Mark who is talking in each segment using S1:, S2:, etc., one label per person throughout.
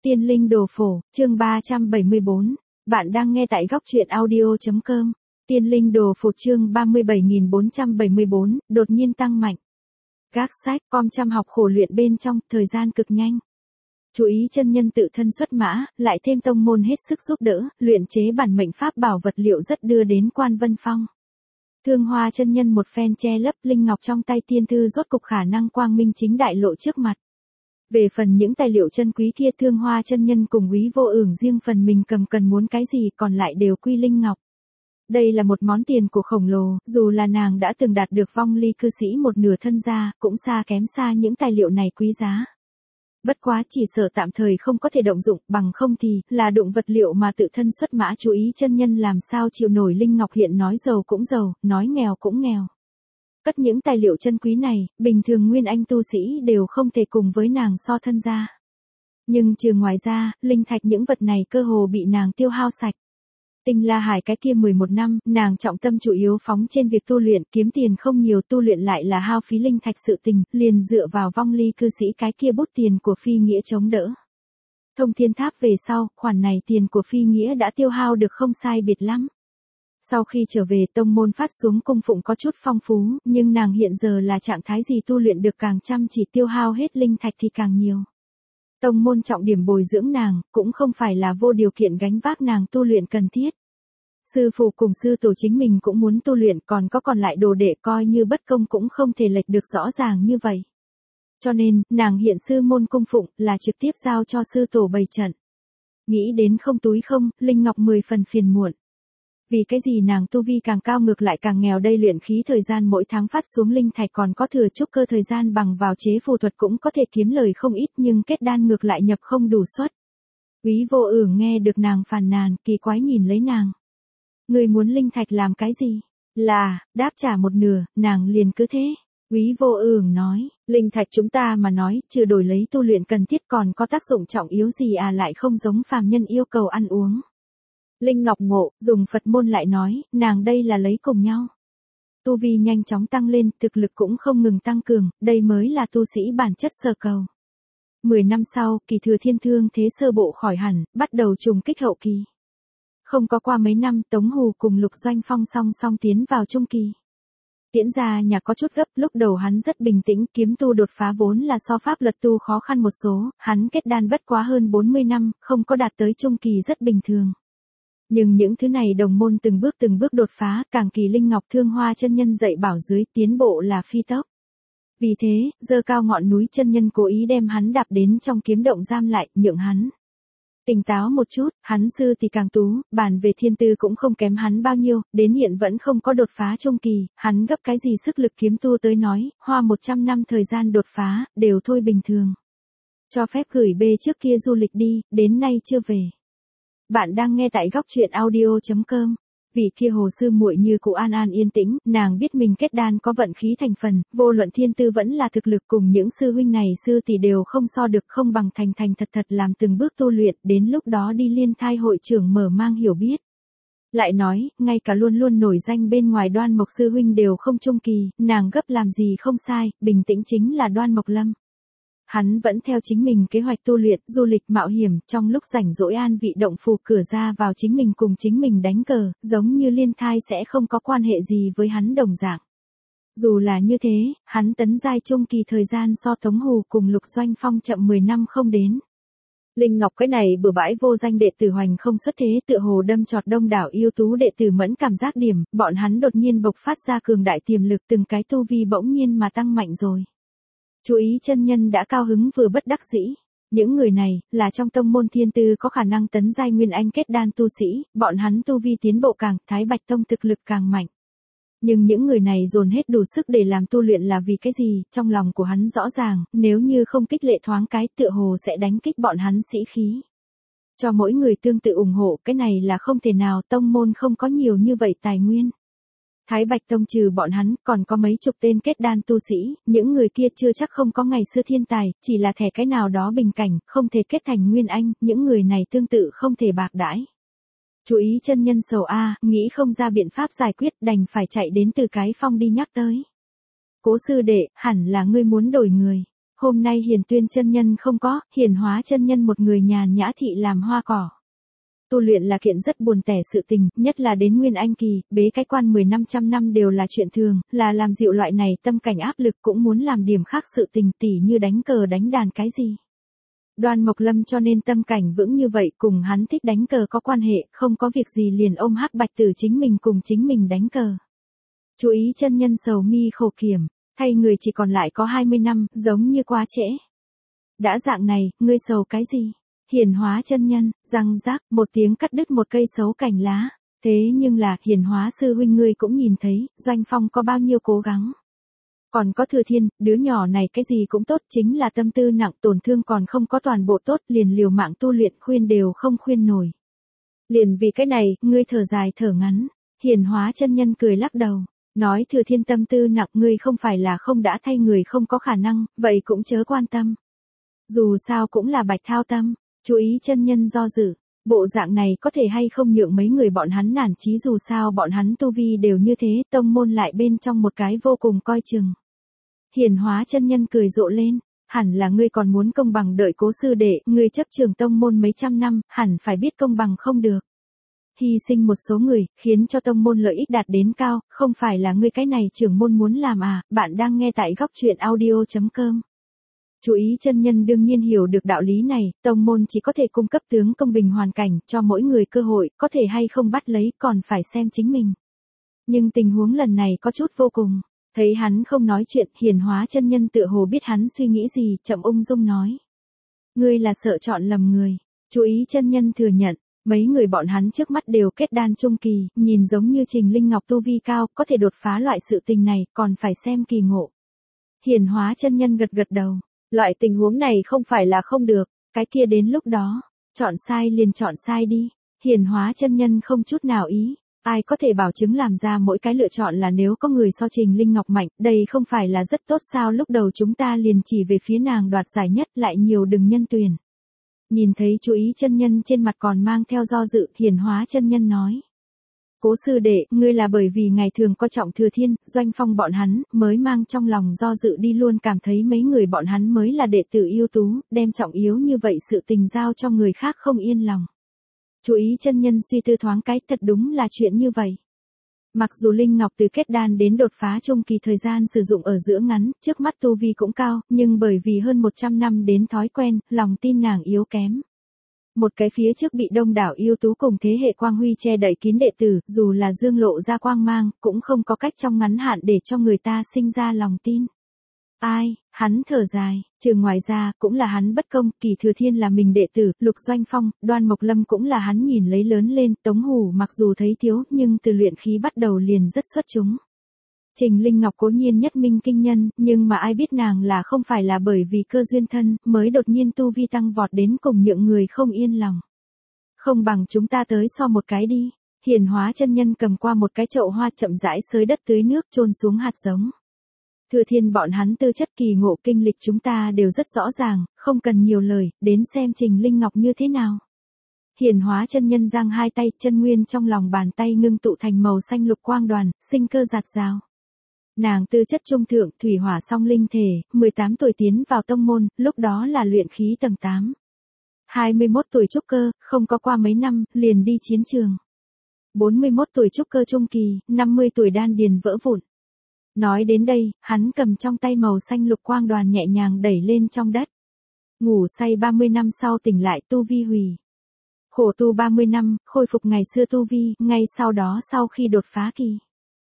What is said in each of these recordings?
S1: Tiên linh đồ phổ, chương 374. Bạn đang nghe tại góc truyện audio.com. Tiên linh đồ phổ chương 37474, đột nhiên tăng mạnh. Các sách, com chăm học khổ luyện bên trong, thời gian cực nhanh. Chú ý chân nhân tự thân xuất mã, lại thêm tông môn hết sức giúp đỡ, luyện chế bản mệnh pháp bảo vật liệu rất đưa đến Quan Vân Phong. Thương Hoa chân nhân một phen che lấp linh ngọc trong tay tiên thư rốt cục khả năng quang minh chính đại lộ trước mặt. Về phần những tài liệu chân quý kia Thương Hoa chân nhân cùng Úy Vô Ưởng riêng phần mình cầm cần muốn cái gì còn lại đều quy linh ngọc. Đây là một món tiền của khổng lồ, dù là nàng đã từng đạt được vong ly cư sĩ một nửa thân gia, cũng xa kém xa những tài liệu này quý giá. Bất quá chỉ sợ tạm thời không có thể động dụng, bằng không thì là đụng vật liệu mà tự thân xuất mã chú ý chân nhân làm sao chịu nổi linh ngọc hiện nói giàu cũng giàu, nói nghèo cũng nghèo. Cất những tài liệu chân quý này, bình thường nguyên anh tu sĩ đều không thể cùng với nàng so thân ra. Nhưng trừ ngoài ra, linh thạch những vật này cơ hồ bị nàng tiêu hao sạch. Tinh La Hải cái kia 11 năm, nàng trọng tâm chủ yếu phóng trên việc tu luyện, kiếm tiền không nhiều, tu luyện lại là hao phí linh thạch sự tình, liền dựa vào vong ly cư sĩ cái kia bút tiền của Phi Nghĩa chống đỡ. Thông Thiên Tháp về sau, khoản này tiền của Phi Nghĩa đã tiêu hao được không sai biệt lắm. Sau khi trở về tông môn phát xuống cung phụng có chút phong phú, nhưng nàng hiện giờ là trạng thái gì tu luyện được càng chăm chỉ tiêu hao hết linh thạch thì càng nhiều. Tông môn trọng điểm bồi dưỡng nàng, cũng không phải là vô điều kiện gánh vác nàng tu luyện cần thiết. Sư phụ cùng sư tổ chính mình cũng muốn tu luyện, còn lại đồ đệ coi như bất công cũng không thể lệch được rõ ràng như vậy. Cho nên, nàng hiện sư môn cung phụng là trực tiếp giao cho sư tổ bày trận. Nghĩ đến không túi không, linh ngọc 10 phần phiền muộn. Vì cái gì nàng tu vi càng cao ngược lại càng nghèo đây luyện khí thời gian mỗi tháng phát xuống linh thạch còn có thừa trúc cơ thời gian bằng vào chế phù thuật cũng có thể kiếm lời không ít nhưng kết đan ngược lại nhập không đủ suất. Úy Vô Ưởng nghe được nàng phàn nàn, kỳ quái nhìn lấy nàng. Người muốn linh thạch làm cái gì? Là, đáp trả một nửa, nàng liền cứ thế. Úy Vô Ưởng nói, linh thạch chúng ta mà nói, trừ đổi lấy tu luyện cần thiết còn có tác dụng trọng yếu gì à lại không giống phàm nhân yêu cầu ăn uống. Linh Ngọc ngộ, dùng Phật môn lại nói, nàng đây là lấy cùng nhau. Tu vi nhanh chóng tăng lên, thực lực cũng không ngừng tăng cường, đây mới là tu sĩ bản chất sở cầu. 10 năm sau, kỳ thừa thiên thương thế sơ bộ khỏi hẳn, bắt đầu trùng kích hậu kỳ. Không có qua mấy năm, Tống Hù cùng Lục Doanh Phong song song tiến vào trung kỳ. Tiễn ra nhà có chút gấp, lúc đầu hắn rất bình tĩnh, kiếm tu đột phá vốn là so pháp luật tu khó khăn một số, hắn kết đan bất quá hơn 40 năm, không có đạt tới trung kỳ rất bình thường. Nhưng những thứ này đồng môn từng bước đột phá, càng kỳ linh ngọc Thương Hoa chân nhân dạy bảo dưới tiến bộ là phi tốc. Vì thế, dơ cao ngọn núi chân nhân cố ý đem hắn đạp đến trong kiếm động giam lại, nhượng hắn tỉnh táo một chút, hắn sư thì càng tú, bàn về thiên tư cũng không kém hắn bao nhiêu, đến hiện vẫn không có đột phá trung kỳ, hắn gấp cái gì sức lực kiếm tu tới nói, hoa 100 năm thời gian đột phá, đều thôi bình thường. Cho phép gửi bê trước kia du lịch đi, đến nay chưa về. Bạn đang nghe tại góc truyện audio.com. Vị kia hồ sư muội như cụ an an yên tĩnh, nàng biết mình kết đan có vận khí thành phần, vô luận thiên tư vẫn là thực lực cùng những sư huynh này sư tỷ đều không so được không bằng thành thật làm từng bước tu luyện, đến lúc đó đi liên thai hội trưởng mở mang hiểu biết. Lại nói, ngay cả luôn luôn nổi danh bên ngoài Đoan Mộc sư huynh đều không trung kỳ, nàng gấp làm gì không sai, bình tĩnh chính là Đoan Mộc Lâm. Hắn vẫn theo chính mình kế hoạch tu luyện, du lịch mạo hiểm, trong lúc rảnh rỗi an vị động phủ cửa ra vào chính mình cùng chính mình đánh cờ, giống như liên thai sẽ không có quan hệ gì với hắn đồng dạng. Dù là như thế, hắn tấn giai trung kỳ thời gian so Tống Hù cùng Lục Doanh Phong chậm 10 năm không đến. Linh Ngọc cái này bừa bãi vô danh đệ tử hoành không xuất thế tựa hồ đâm chọt đông đảo yêu tú đệ tử mẫn cảm giác điểm, bọn hắn đột nhiên bộc phát ra cường đại tiềm lực từng cái tu vi bỗng nhiên mà tăng mạnh rồi. Chú ý chân nhân đã cao hứng vừa bất đắc dĩ. Những người này, là trong tông môn thiên tư có khả năng tấn giai nguyên anh kết đan tu sĩ, bọn hắn tu vi tiến bộ càng, Thái Bạch Tông thực lực càng mạnh. Nhưng những người này dồn hết đủ sức để làm tu luyện là vì cái gì, trong lòng của hắn rõ ràng, nếu như không kích lệ thoáng cái tựa hồ sẽ đánh kích bọn hắn sĩ khí. Cho mỗi người tương tự ủng hộ, cái này là không thể nào, tông môn không có nhiều như vậy tài nguyên. Thái Bạch Tông trừ bọn hắn, còn có mấy chục tên kết đan tu sĩ, những người kia chưa chắc không có ngày xưa thiên tài, chỉ là thẻ cái nào đó bình cảnh, không thể kết thành nguyên anh, những người này tương tự không thể bạc đãi. Chú ý chân nhân sầu a, nghĩ không ra biện pháp giải quyết, đành phải chạy đến Từ Cái Phong đi nhắc tới. Cố sư đệ, hẳn là ngươi muốn đổi người. Hôm nay Hiền Tuyên chân nhân không có, Hiền Hóa chân nhân một người nhàn nhã thị làm hoa cỏ. Tu luyện là kiện rất buồn tẻ sự tình, nhất là đến Nguyên Anh kỳ, bế cái quan 10-500 năm đều là chuyện thường, là làm dịu loại này tâm cảnh áp lực cũng muốn làm điểm khác sự tình tỉ như đánh cờ đánh đàn cái gì. Đoan Mộc Lâm cho nên tâm cảnh vững như vậy cùng hắn thích đánh cờ có quan hệ, không có việc gì liền ôm Hắc Bạch Tử chính mình cùng chính mình đánh cờ. Chú ý chân nhân sầu mi khổ kiểm, thay người chỉ còn lại có 20 năm, giống như quá trễ. Đã dạng này, ngươi sầu cái gì? Hiền Hóa chân nhân, răng rác, một tiếng cắt đứt một cây xấu cành lá. Thế nhưng là, Hiền Hóa sư huynh ngươi cũng nhìn thấy, Doanh Phong có bao nhiêu cố gắng. Còn có Thừa Thiên, đứa nhỏ này cái gì cũng tốt, chính là tâm tư nặng, tổn thương còn không có toàn bộ tốt, liền liều mạng tu luyện khuyên đều không khuyên nổi. Liền vì cái này, ngươi thở dài thở ngắn. Hiền Hóa chân nhân cười lắc đầu, nói Thừa Thiên tâm tư nặng, ngươi không phải là không đã thay người không có khả năng, vậy cũng chớ quan tâm. Dù sao cũng là bạch thao tâm. Chú ý chân nhân do dự, bộ dạng này có thể hay không nhượng mấy người bọn hắn nản chí, dù sao bọn hắn tu vi đều như thế, tông môn lại bên trong một cái vô cùng coi chừng. Hiền Hóa chân nhân cười rộ lên, hẳn là ngươi còn muốn công bằng đợi Cố sư đệ, ngươi chấp trường tông môn mấy trăm năm, hẳn phải biết công bằng không được. Hy sinh một số người, khiến cho tông môn lợi ích đạt đến cao, không phải là ngươi cái này trưởng môn muốn làm à, bạn đang nghe tại góc truyện audio.com. Chú ý chân nhân đương nhiên hiểu được đạo lý này, tông môn chỉ có thể cung cấp tướng công bình hoàn cảnh, cho mỗi người cơ hội, có thể hay không bắt lấy, còn phải xem chính mình. Nhưng tình huống lần này có chút vô cùng, thấy hắn không nói chuyện, Hiền Hóa chân nhân tựa hồ biết hắn suy nghĩ gì, chậm ung dung nói. Ngươi là sợ chọn lầm người, chú ý chân nhân thừa nhận, mấy người bọn hắn trước mắt đều kết đan trung kỳ, nhìn giống như Trình Linh Ngọc tu vi cao, có thể đột phá loại sự tình này, còn phải xem kỳ ngộ. Hiền Hóa chân nhân gật gật đầu. Loại tình huống này không phải là không được, cái kia đến lúc đó, chọn sai liền chọn sai đi. Hiền Hóa chân nhân không chút nào ý, ai có thể bảo chứng làm ra mỗi cái lựa chọn là nếu có người so Trình Linh Ngọc mạnh, đây không phải là rất tốt sao, lúc đầu chúng ta liền chỉ về phía nàng đoạt giải nhất, lại nhiều đừng nhân tuyển. Nhìn thấy chú ý chân nhân trên mặt còn mang theo do dự, Hiền Hóa chân nhân nói. Cố sư đệ, ngươi là bởi vì ngày thường coi trọng Thừa Thiên, Doanh Phong bọn hắn, mới mang trong lòng do dự đi, luôn cảm thấy mấy người bọn hắn mới là đệ tử ưu tú, đem trọng yếu như vậy sự tình giao cho người khác không yên lòng. Chú ý chân nhân suy tư thoáng cái, thật đúng là chuyện như vậy. Mặc dù Linh Ngọc từ kết đan đến đột phá trung kỳ thời gian sử dụng ở giữa ngắn, trước mắt tu vi cũng cao, nhưng bởi vì hơn 100 năm đến thói quen, lòng tin nàng yếu kém. Một cái phía trước bị đông đảo ưu tú cùng thế hệ quang huy che đậy kín đệ tử, dù là dương lộ ra quang mang, cũng không có cách trong ngắn hạn để cho người ta sinh ra lòng tin. Ai, hắn thở dài, trừ ngoài ra, cũng là hắn bất công, Kỳ Thừa Thiên là mình đệ tử, Lục Doanh Phong, Đoan Mộc Lâm cũng là hắn nhìn lấy lớn lên, Tống Hủ mặc dù thấy thiếu, nhưng từ luyện khí bắt đầu liền rất xuất chúng. Trình Linh Ngọc cố nhiên nhất minh kinh nhân, nhưng mà ai biết nàng là không phải là bởi vì cơ duyên thân, mới đột nhiên tu vi tăng vọt đến cùng nhượng người không yên lòng. Không bằng chúng ta tới so một cái đi. Hiền Hóa chân nhân cầm qua một cái chậu hoa, chậm rãi xới đất tưới nước, chôn xuống hạt giống. Thừa Thiên bọn hắn tư chất kỳ ngộ kinh lịch chúng ta đều rất rõ ràng, không cần nhiều lời, đến xem Trình Linh Ngọc như thế nào. Hiền Hóa chân nhân giang hai tay, chân nguyên trong lòng bàn tay ngưng tụ thành màu xanh lục quang đoàn, sinh cơ dạt dào. Nàng tư chất trung thượng, thủy hỏa song linh thể, 18 tuổi tiến vào tông môn, lúc đó là luyện khí tầng 8. 21 tuổi trúc cơ, không có qua mấy năm, liền đi chiến trường. 41 tuổi trúc cơ trung kỳ, 50 tuổi đan điền vỡ vụn. Nói đến đây, hắn cầm trong tay màu xanh lục quang đoàn nhẹ nhàng đẩy lên trong đất. Ngủ say 30 năm sau tỉnh lại, tu vi hủy. Khổ tu 30 năm, khôi phục ngày xưa tu vi, ngay sau đó sau khi đột phá kỳ.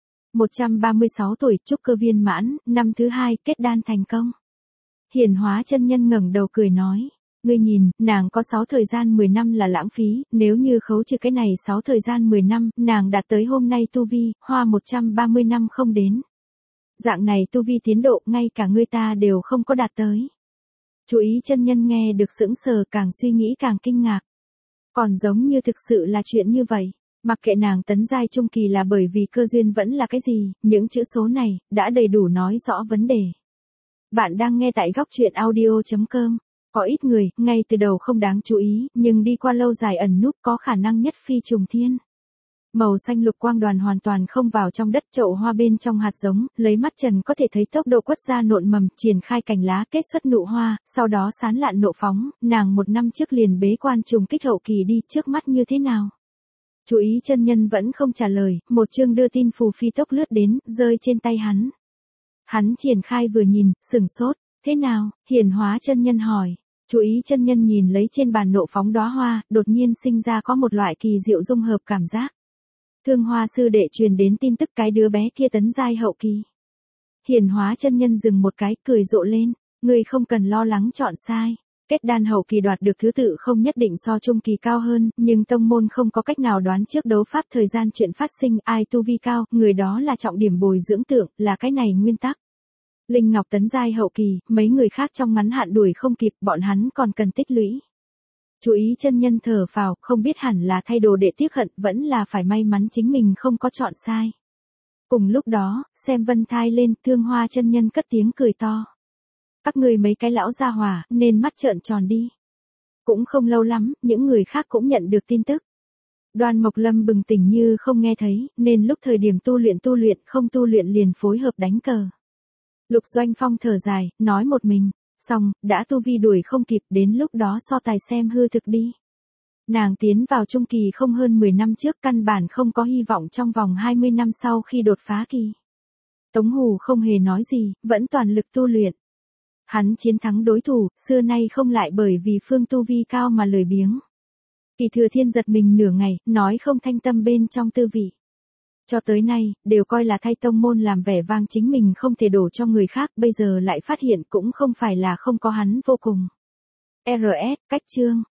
S1: 136 tuổi, trúc cơ viên mãn, năm thứ 2, kết đan thành công. Hiền Hóa chân nhân ngẩng đầu cười nói, ngươi nhìn, nàng có 6 thời gian 10 năm là lãng phí, nếu như khấu trừ cái này 6 thời gian 10 năm, nàng đạt tới hôm nay tu vi, hoa 130 năm không đến. Dạng này tu vi tiến độ, ngay cả ngươi ta đều không có đạt tới. Chú ý chân nhân nghe được sững sờ, càng suy nghĩ càng kinh ngạc. Còn giống như thực sự là chuyện như vậy. Mặc kệ nàng tấn giai trung kỳ là bởi vì cơ duyên vẫn là cái gì, những chữ số này, đã đầy đủ nói rõ vấn đề. Bạn đang nghe tại góc truyện audio.com. Có ít người, ngay từ đầu không đáng chú ý, nhưng đi qua lâu dài ẩn núp có khả năng nhất phi trùng thiên. Màu xanh lục quang đoàn hoàn toàn không vào trong đất, chậu hoa bên trong hạt giống, lấy mắt trần có thể thấy tốc độ quất ra nộn mầm, triển khai cành lá, kết xuất nụ hoa, sau đó sán lạn nộ phóng, nàng 1 năm trước liền bế quan trùng kích hậu kỳ đi, trước mắt như thế nào? Chú ý chân nhân vẫn không trả lời, một chương đưa tin phù phi tốc lướt đến, rơi trên tay hắn. Hắn triển khai vừa nhìn, sửng sốt, thế nào? Hiển Hóa chân nhân hỏi. Chú ý chân nhân nhìn lấy trên bàn nộ phóng đóa hoa, đột nhiên sinh ra có một loại kỳ diệu dung hợp cảm giác. Thương Hoa sư đệ truyền đến tin tức cái đứa bé kia tấn giai hậu kỳ. Hiển Hóa chân nhân dừng một cái, cười rộ lên, người không cần lo lắng chọn sai. Kết đan hậu kỳ đoạt được thứ tự không nhất định so trung kỳ cao hơn, nhưng tông môn không có cách nào đoán trước đấu pháp thời gian chuyện phát sinh, ai tu vi cao, người đó là trọng điểm bồi dưỡng tượng, là cái này nguyên tắc. Linh Ngọc tấn giai hậu kỳ, mấy người khác trong ngắn hạn đuổi không kịp, bọn hắn còn cần tích lũy. Chú ý chân nhân thở phào, không biết hẳn là thay đồ để tiếc hận, vẫn là phải may mắn chính mình không có chọn sai. Cùng lúc đó, xem vân thai lên, Thương Hoa chân nhân cất tiếng cười to. Các người mấy cái lão gia hỏa, nên mắt trợn tròn đi. Cũng không lâu lắm, những người khác cũng nhận được tin tức. Đoan Mộc Lâm bừng tỉnh như không nghe thấy, nên lúc thời điểm tu luyện, không tu luyện liền phối hợp đánh cờ. Lục Doanh Phong thở dài, nói một mình, xong, đã tu vi đuổi không kịp, đến lúc đó so tài xem hư thực đi. Nàng tiến vào trung kỳ không hơn 10 năm trước, căn bản không có hy vọng trong vòng 20 năm sau khi đột phá kỳ. Tống Hù không hề nói gì, vẫn toàn lực tu luyện. Hắn chiến thắng đối thủ, xưa nay không lại bởi vì phương tu vi cao mà lười biếng. Kỳ Thừa Thiên giật mình nửa ngày, nói không thanh tâm bên trong tư vị. Cho tới nay, đều coi là thay tông môn làm vẻ vang chính mình không thể đổ cho người khác, bây giờ lại phát hiện cũng không phải là không có hắn vô cùng. RS, cách chương.